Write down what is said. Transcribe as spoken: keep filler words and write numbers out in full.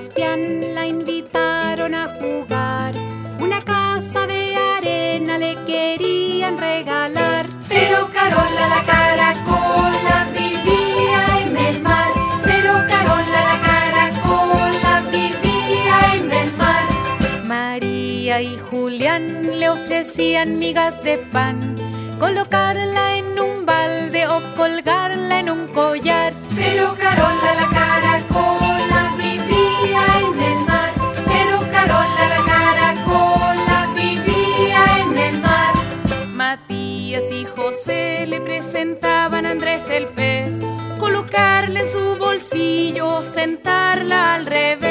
Sebastián la invitaron a jugar. Una casa de arena le querían regalar. Pero Carola la caracola vivía en el mar. Pero Carola la caracola vivía en el mar. María y Julián le ofrecían migas de pan, colocarla en un balde o colgarla en un collar. Pero Carola la caracola vivía en el mar. Pero Carola la caracola vivía en el mar. Matías y José le presentaban a Andrés el pez, colocarle en su bolsillo o sentarla al revés.